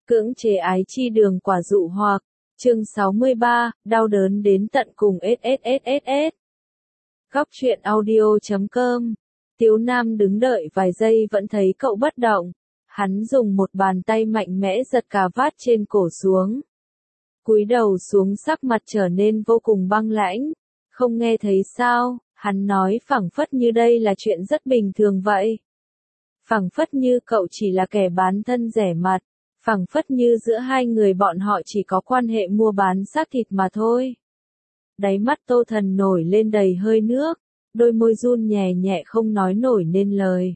Cưỡng chế ái chi đường quả dụ hoặc, chương 63, đau đớn đến tận cùng SSSSS. Góc truyện audio.com. Tiếu Nam đứng đợi vài giây vẫn thấy cậu bất động. Hắn dùng một bàn tay mạnh mẽ giật cà vạt trên cổ xuống. Cúi đầu xuống, sắc mặt trở nên vô cùng băng lãnh. Không nghe thấy sao? Hắn nói phảng phất như đây là chuyện rất bình thường vậy. Phảng phất như cậu chỉ là kẻ bán thân rẻ mặt. Phảng phất như giữa hai người bọn họ chỉ có quan hệ mua bán xác thịt mà thôi. Đáy mắt Tô Thần nổi lên đầy hơi nước, đôi môi run nhẹ nhẹ không nói nổi nên lời.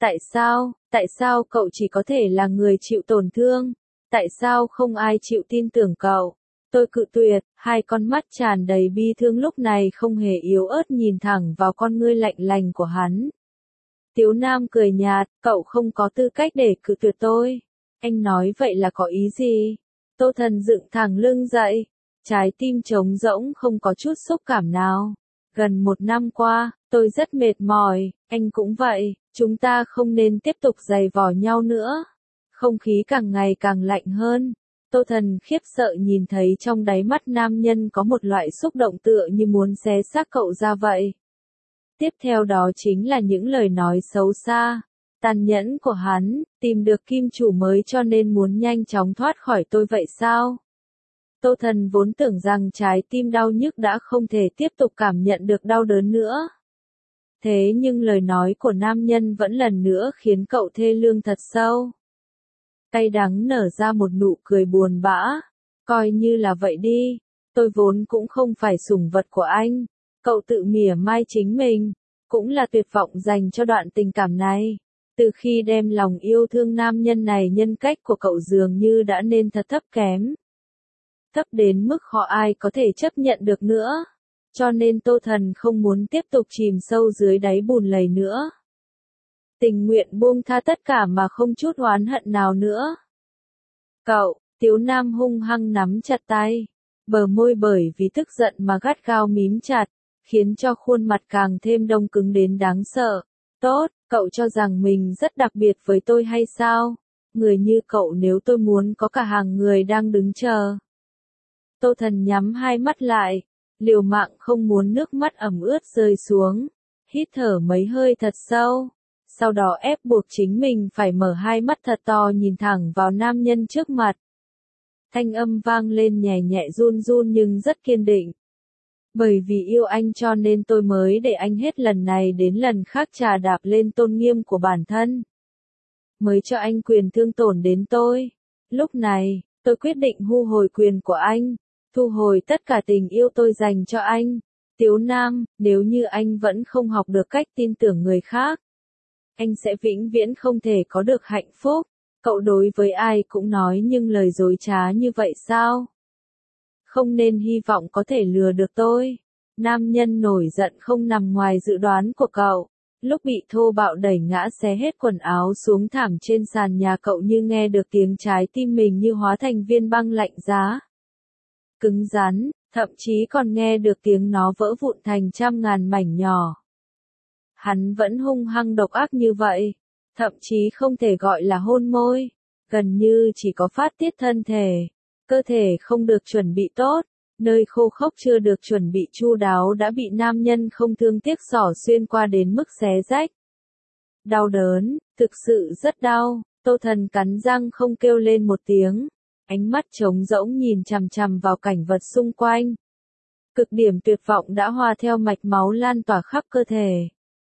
Tại sao cậu chỉ có thể là người chịu tổn thương? Tại sao không ai chịu tin tưởng cậu? Tôi cự tuyệt, hai con mắt tràn đầy bi thương lúc này không hề yếu ớt nhìn thẳng vào con ngươi lạnh lành của hắn. Tiếu Nam cười nhạt, cậu không có tư cách để cự tuyệt tôi. Anh nói vậy là có ý gì? Tô Thần dựng thẳng lưng dậy, trái tim trống rỗng không có chút xúc cảm nào. Gần 1 năm qua, tôi rất mệt mỏi, anh cũng vậy, chúng ta không nên tiếp tục giày vò nhau nữa. Không khí càng ngày càng lạnh hơn. Tô Thần khiếp sợ nhìn thấy trong đáy mắt nam nhân có một loại xúc động tựa như muốn xé xác cậu ra vậy. Tiếp theo đó chính là những lời nói xấu xa, tàn nhẫn của hắn, tìm được kim chủ mới cho nên muốn nhanh chóng thoát khỏi tôi vậy sao? Tô Thần vốn tưởng rằng trái tim đau nhức đã không thể tiếp tục cảm nhận được đau đớn nữa. Thế nhưng lời nói của nam nhân vẫn lần nữa khiến cậu thê lương thật sâu. Cay đắng nở ra một nụ cười buồn bã. Coi như là vậy đi, tôi vốn cũng không phải sủng vật của anh. Cậu tự mỉa mai chính mình, cũng là tuyệt vọng dành cho đoạn tình cảm này. Từ khi đem lòng yêu thương nam nhân này, nhân cách của cậu dường như đã nên thật thấp kém. Thấp đến mức khó ai có thể chấp nhận được nữa. Cho nên Tô Thần không muốn tiếp tục chìm sâu dưới đáy bùn lầy nữa. Tình nguyện buông tha tất cả mà không chút oán hận nào nữa. Cậu, Tiếu Nam hung hăng nắm chặt tay. Bờ môi bởi vì tức giận mà gắt gao mím chặt, khiến cho khuôn mặt càng thêm đông cứng đến đáng sợ. Tốt, cậu cho rằng mình rất đặc biệt với tôi hay sao? Người như cậu nếu tôi muốn có cả hàng người đang đứng chờ. Tô Thần nhắm hai mắt lại, liều mạng không muốn nước mắt ẩm ướt rơi xuống, hít thở mấy hơi thật sâu, sau đó ép buộc chính mình phải mở hai mắt thật to nhìn thẳng vào nam nhân trước mặt. Thanh âm vang lên nhẹ nhẹ run run nhưng rất kiên định. Bởi vì yêu anh cho nên tôi mới để anh hết lần này đến lần khác chà đạp lên tôn nghiêm của bản thân. Mới cho anh quyền thương tổn đến tôi. Lúc này, tôi quyết định thu hồi quyền của anh, thu hồi tất cả tình yêu tôi dành cho anh. Tiếu Nam, nếu như anh vẫn không học được cách tin tưởng người khác, anh sẽ vĩnh viễn không thể có được hạnh phúc. Cậu đối với ai cũng nói nhưng lời dối trá như vậy sao? Không nên hy vọng có thể lừa được tôi. Nam nhân nổi giận không nằm ngoài dự đoán của cậu. Lúc bị thô bạo đẩy ngã xé hết quần áo xuống thảm trên sàn nhà, cậu như nghe được tiếng trái tim mình như hóa thành viên băng lạnh giá. Cứng rắn, thậm chí còn nghe được tiếng nó vỡ vụn thành trăm ngàn mảnh nhỏ. Hắn vẫn hung hăng độc ác như vậy, thậm chí không thể gọi là hôn môi, gần như chỉ có phát tiết thân thể. Cơ thể không được chuẩn bị tốt, nơi khô khốc chưa được chuẩn bị chu đáo đã bị nam nhân không thương tiếc xỏ xuyên qua đến mức xé rách. Đau đớn, thực sự rất đau. Tô Thần cắn răng không kêu lên một tiếng, ánh mắt trống rỗng nhìn chằm chằm vào cảnh vật xung quanh. Cực điểm tuyệt vọng đã hòa theo mạch máu lan tỏa khắp cơ thể.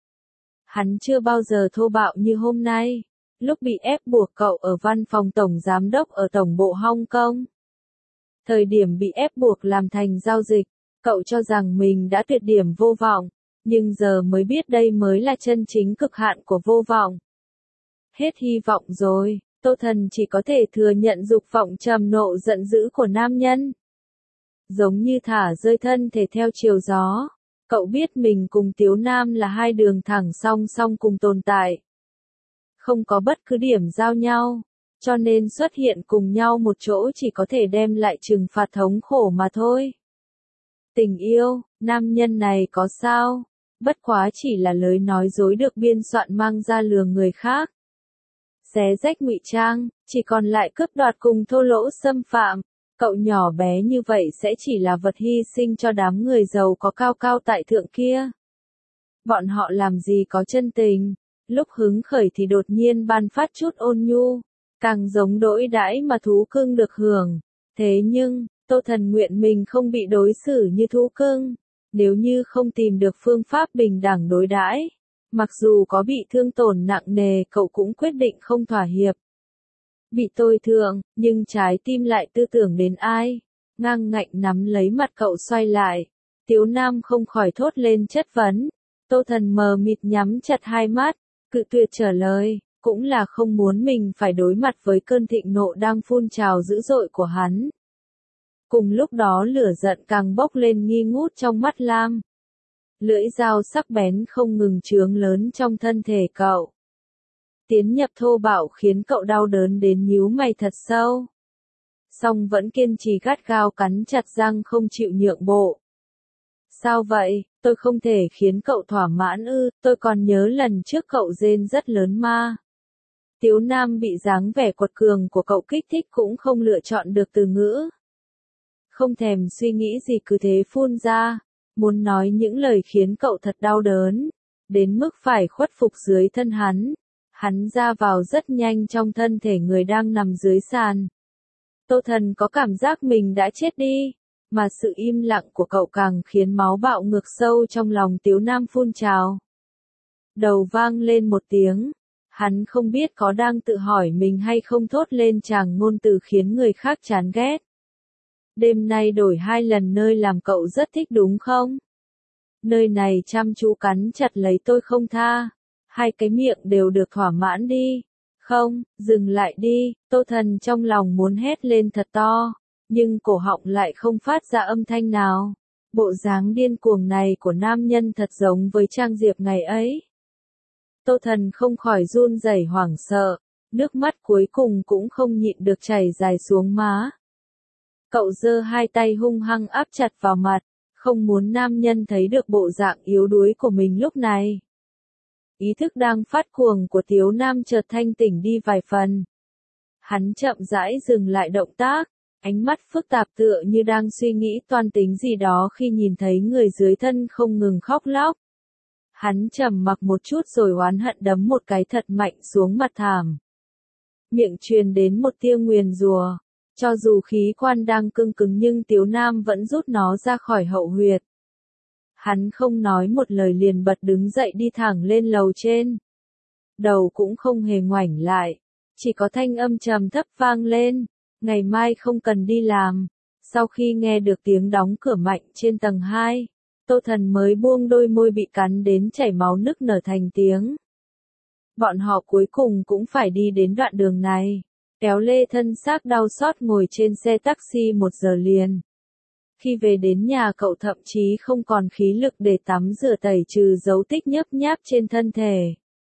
Hắn chưa bao giờ thô bạo như hôm nay, lúc bị ép buộc cậu ở văn phòng tổng giám đốc ở tổng bộ Hong Kong. Thời điểm bị ép buộc làm thành giao dịch, cậu cho rằng mình đã tuyệt điểm vô vọng, nhưng giờ mới biết đây mới là chân chính cực hạn của vô vọng. Hết hy vọng rồi, Tô Thần chỉ có thể thừa nhận dục vọng trầm nộ giận dữ của nam nhân. Giống như thả rơi thân thể theo chiều gió, cậu biết mình cùng Tiếu Nam là hai đường thẳng song song cùng tồn tại. Không có bất cứ điểm giao nhau. Cho nên xuất hiện cùng nhau một chỗ chỉ có thể đem lại trừng phạt thống khổ mà thôi. Tình yêu, nam nhân này có sao? Bất quá chỉ là lời nói dối được biên soạn mang ra lừa người khác. xé rách ngụy trang, chỉ còn lại cướp đoạt cùng thô lỗ xâm phạm. Cậu nhỏ bé như vậy sẽ chỉ là vật hy sinh cho đám người giàu có cao cao tại thượng kia. Bọn họ làm gì có chân tình, lúc hứng khởi thì đột nhiên ban phát chút ôn nhu, càng giống đỗi đãi mà thú cưng được hưởng. Thế nhưng, Tô Thần nguyện mình không bị đối xử như thú cưng, nếu như không tìm được phương pháp bình đẳng đối đãi, mặc dù có bị thương tổn nặng nề cậu cũng quyết định không thỏa hiệp. Bị tôi thương, nhưng trái tim lại tư tưởng đến ai? Ngang ngạnh nắm lấy mặt cậu xoay lại. Tiếu Nam không khỏi thốt lên chất vấn. Tô Thần mờ mịt nhắm chặt hai mắt, cự tuyệt trả lời, cũng là không muốn mình phải đối mặt với cơn thịnh nộ đang phun trào dữ dội của hắn. Cùng lúc đó lửa giận càng bốc lên nghi ngút trong mắt Lam. Lưỡi dao sắc bén không ngừng chướng lớn trong thân thể cậu. Tiến nhập thô bạo khiến cậu đau đớn đến nhíu mày thật sâu. Song vẫn kiên trì gắt gao cắn chặt răng không chịu nhượng bộ. Sao vậy, tôi không thể khiến cậu thỏa mãn ư, tôi còn nhớ lần trước cậu rên rất lớn mà. Tiếu Nam bị dáng vẻ quật cường của cậu kích thích cũng không lựa chọn được từ ngữ. Không thèm suy nghĩ gì cứ thế phun ra, muốn nói những lời khiến cậu thật đau đớn, đến mức phải khuất phục dưới thân hắn. Hắn ra vào rất nhanh trong thân thể người đang nằm dưới sàn. Tô Thần có cảm giác mình đã chết đi, mà sự im lặng của cậu càng khiến máu bạo ngược sâu trong lòng Tiếu Nam phun trào. Đầu vang lên một tiếng, hắn không biết có đang tự hỏi mình hay không thốt lên tràng ngôn từ khiến người khác chán ghét. Đêm nay đổi 2 lần nơi làm cậu rất thích đúng không? Nơi này chăm chú cắn chặt lấy tôi không tha. 2 cái miệng đều được thỏa mãn đi. Không, dừng lại đi, Tô Thần trong lòng muốn hét lên thật to, nhưng cổ họng lại không phát ra âm thanh nào. Bộ dáng điên cuồng này của nam nhân thật giống với Trang Diệp ngày ấy. Tô Thần không khỏi run rẩy hoảng sợ, nước mắt cuối cùng cũng không nhịn được chảy dài xuống má. Cậu giơ 2 tay hung hăng áp chặt vào mặt, không muốn nam nhân thấy được bộ dạng yếu đuối của mình lúc này. Ý thức đang phát cuồng của Tiếu Nam chợt thanh tỉnh đi vài phần. Hắn chậm rãi dừng lại động tác, ánh mắt phức tạp tựa như đang suy nghĩ toan tính gì đó khi nhìn thấy người dưới thân không ngừng khóc lóc. Hắn trầm mặc một chút rồi oán hận đấm một cái thật mạnh xuống mặt thảm. Miệng truyền đến một tia nguyền rủa, cho dù khí quan đang cứng cứng nhưng Tiếu Nam vẫn rút nó ra khỏi hậu huyệt. Hắn không nói một lời liền bật đứng dậy đi thẳng lên lầu trên. Đầu cũng không hề ngoảnh lại, chỉ có thanh âm trầm thấp vang lên, ngày mai không cần đi làm. Sau khi nghe được tiếng đóng cửa mạnh trên tầng 2, Tô Thần mới buông đôi môi bị cắn đến chảy máu nức nở thành tiếng. Bọn họ cuối cùng cũng phải đi đến đoạn đường này, kéo lê thân xác đau xót ngồi trên xe taxi 1 giờ liền. Khi về đến nhà cậu thậm chí không còn khí lực để tắm rửa tẩy trừ dấu tích nhấp nháp trên thân thể.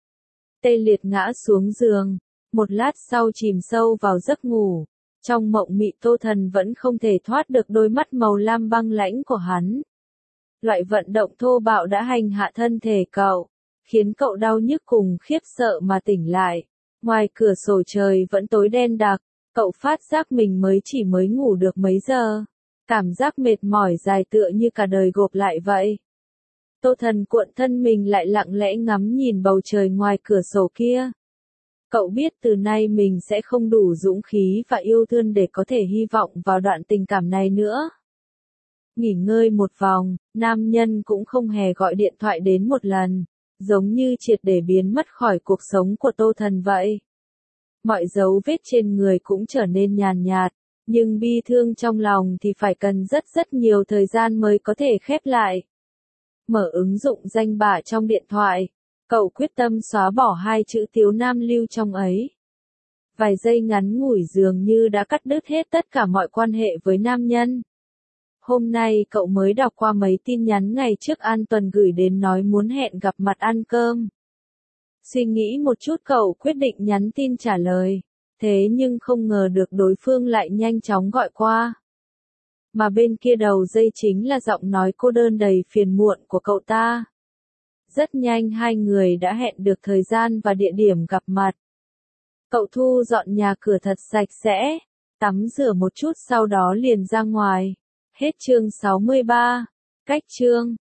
Tê liệt ngã xuống giường, một lát sau chìm sâu vào giấc ngủ. Trong mộng mị Tô Thần vẫn không thể thoát được đôi mắt màu lam băng lãnh của hắn. Loại vận động thô bạo đã hành hạ thân thể cậu, khiến cậu đau nhức cùng khiếp sợ mà tỉnh lại. Ngoài cửa sổ trời vẫn tối đen đặc, cậu phát giác mình mới ngủ được mấy giờ. Cảm giác mệt mỏi dài tựa như cả đời gộp lại vậy. Tô Thần cuộn thân mình lại lặng lẽ ngắm nhìn bầu trời ngoài cửa sổ kia. Cậu biết từ nay mình sẽ không đủ dũng khí và yêu thương để có thể hy vọng vào đoạn tình cảm này nữa. Nghỉ ngơi một vòng, nam nhân cũng không hề gọi điện thoại đến một lần, giống như triệt để biến mất khỏi cuộc sống của Tô Thần vậy. Mọi dấu vết trên người cũng trở nên nhàn nhạt, nhưng bi thương trong lòng thì phải cần rất nhiều thời gian mới có thể khép lại. Mở ứng dụng danh bạ trong điện thoại, cậu quyết tâm xóa bỏ 2 chữ Tiếu Nam lưu trong ấy. Vài giây ngắn ngủi dường như đã cắt đứt hết tất cả mọi quan hệ với nam nhân. Hôm nay cậu mới đọc qua mấy tin nhắn ngày trước An Tuần gửi đến nói muốn hẹn gặp mặt ăn cơm. Suy nghĩ một chút cậu quyết định nhắn tin trả lời, thế nhưng không ngờ được đối phương lại nhanh chóng gọi qua. Mà bên kia đầu dây chính là giọng nói cô đơn đầy phiền muộn của cậu ta. Rất nhanh 2 người đã hẹn được thời gian và địa điểm gặp mặt. Cậu thu dọn nhà cửa thật sạch sẽ, tắm rửa một chút sau đó liền ra ngoài. Hết chương 63. Cách chương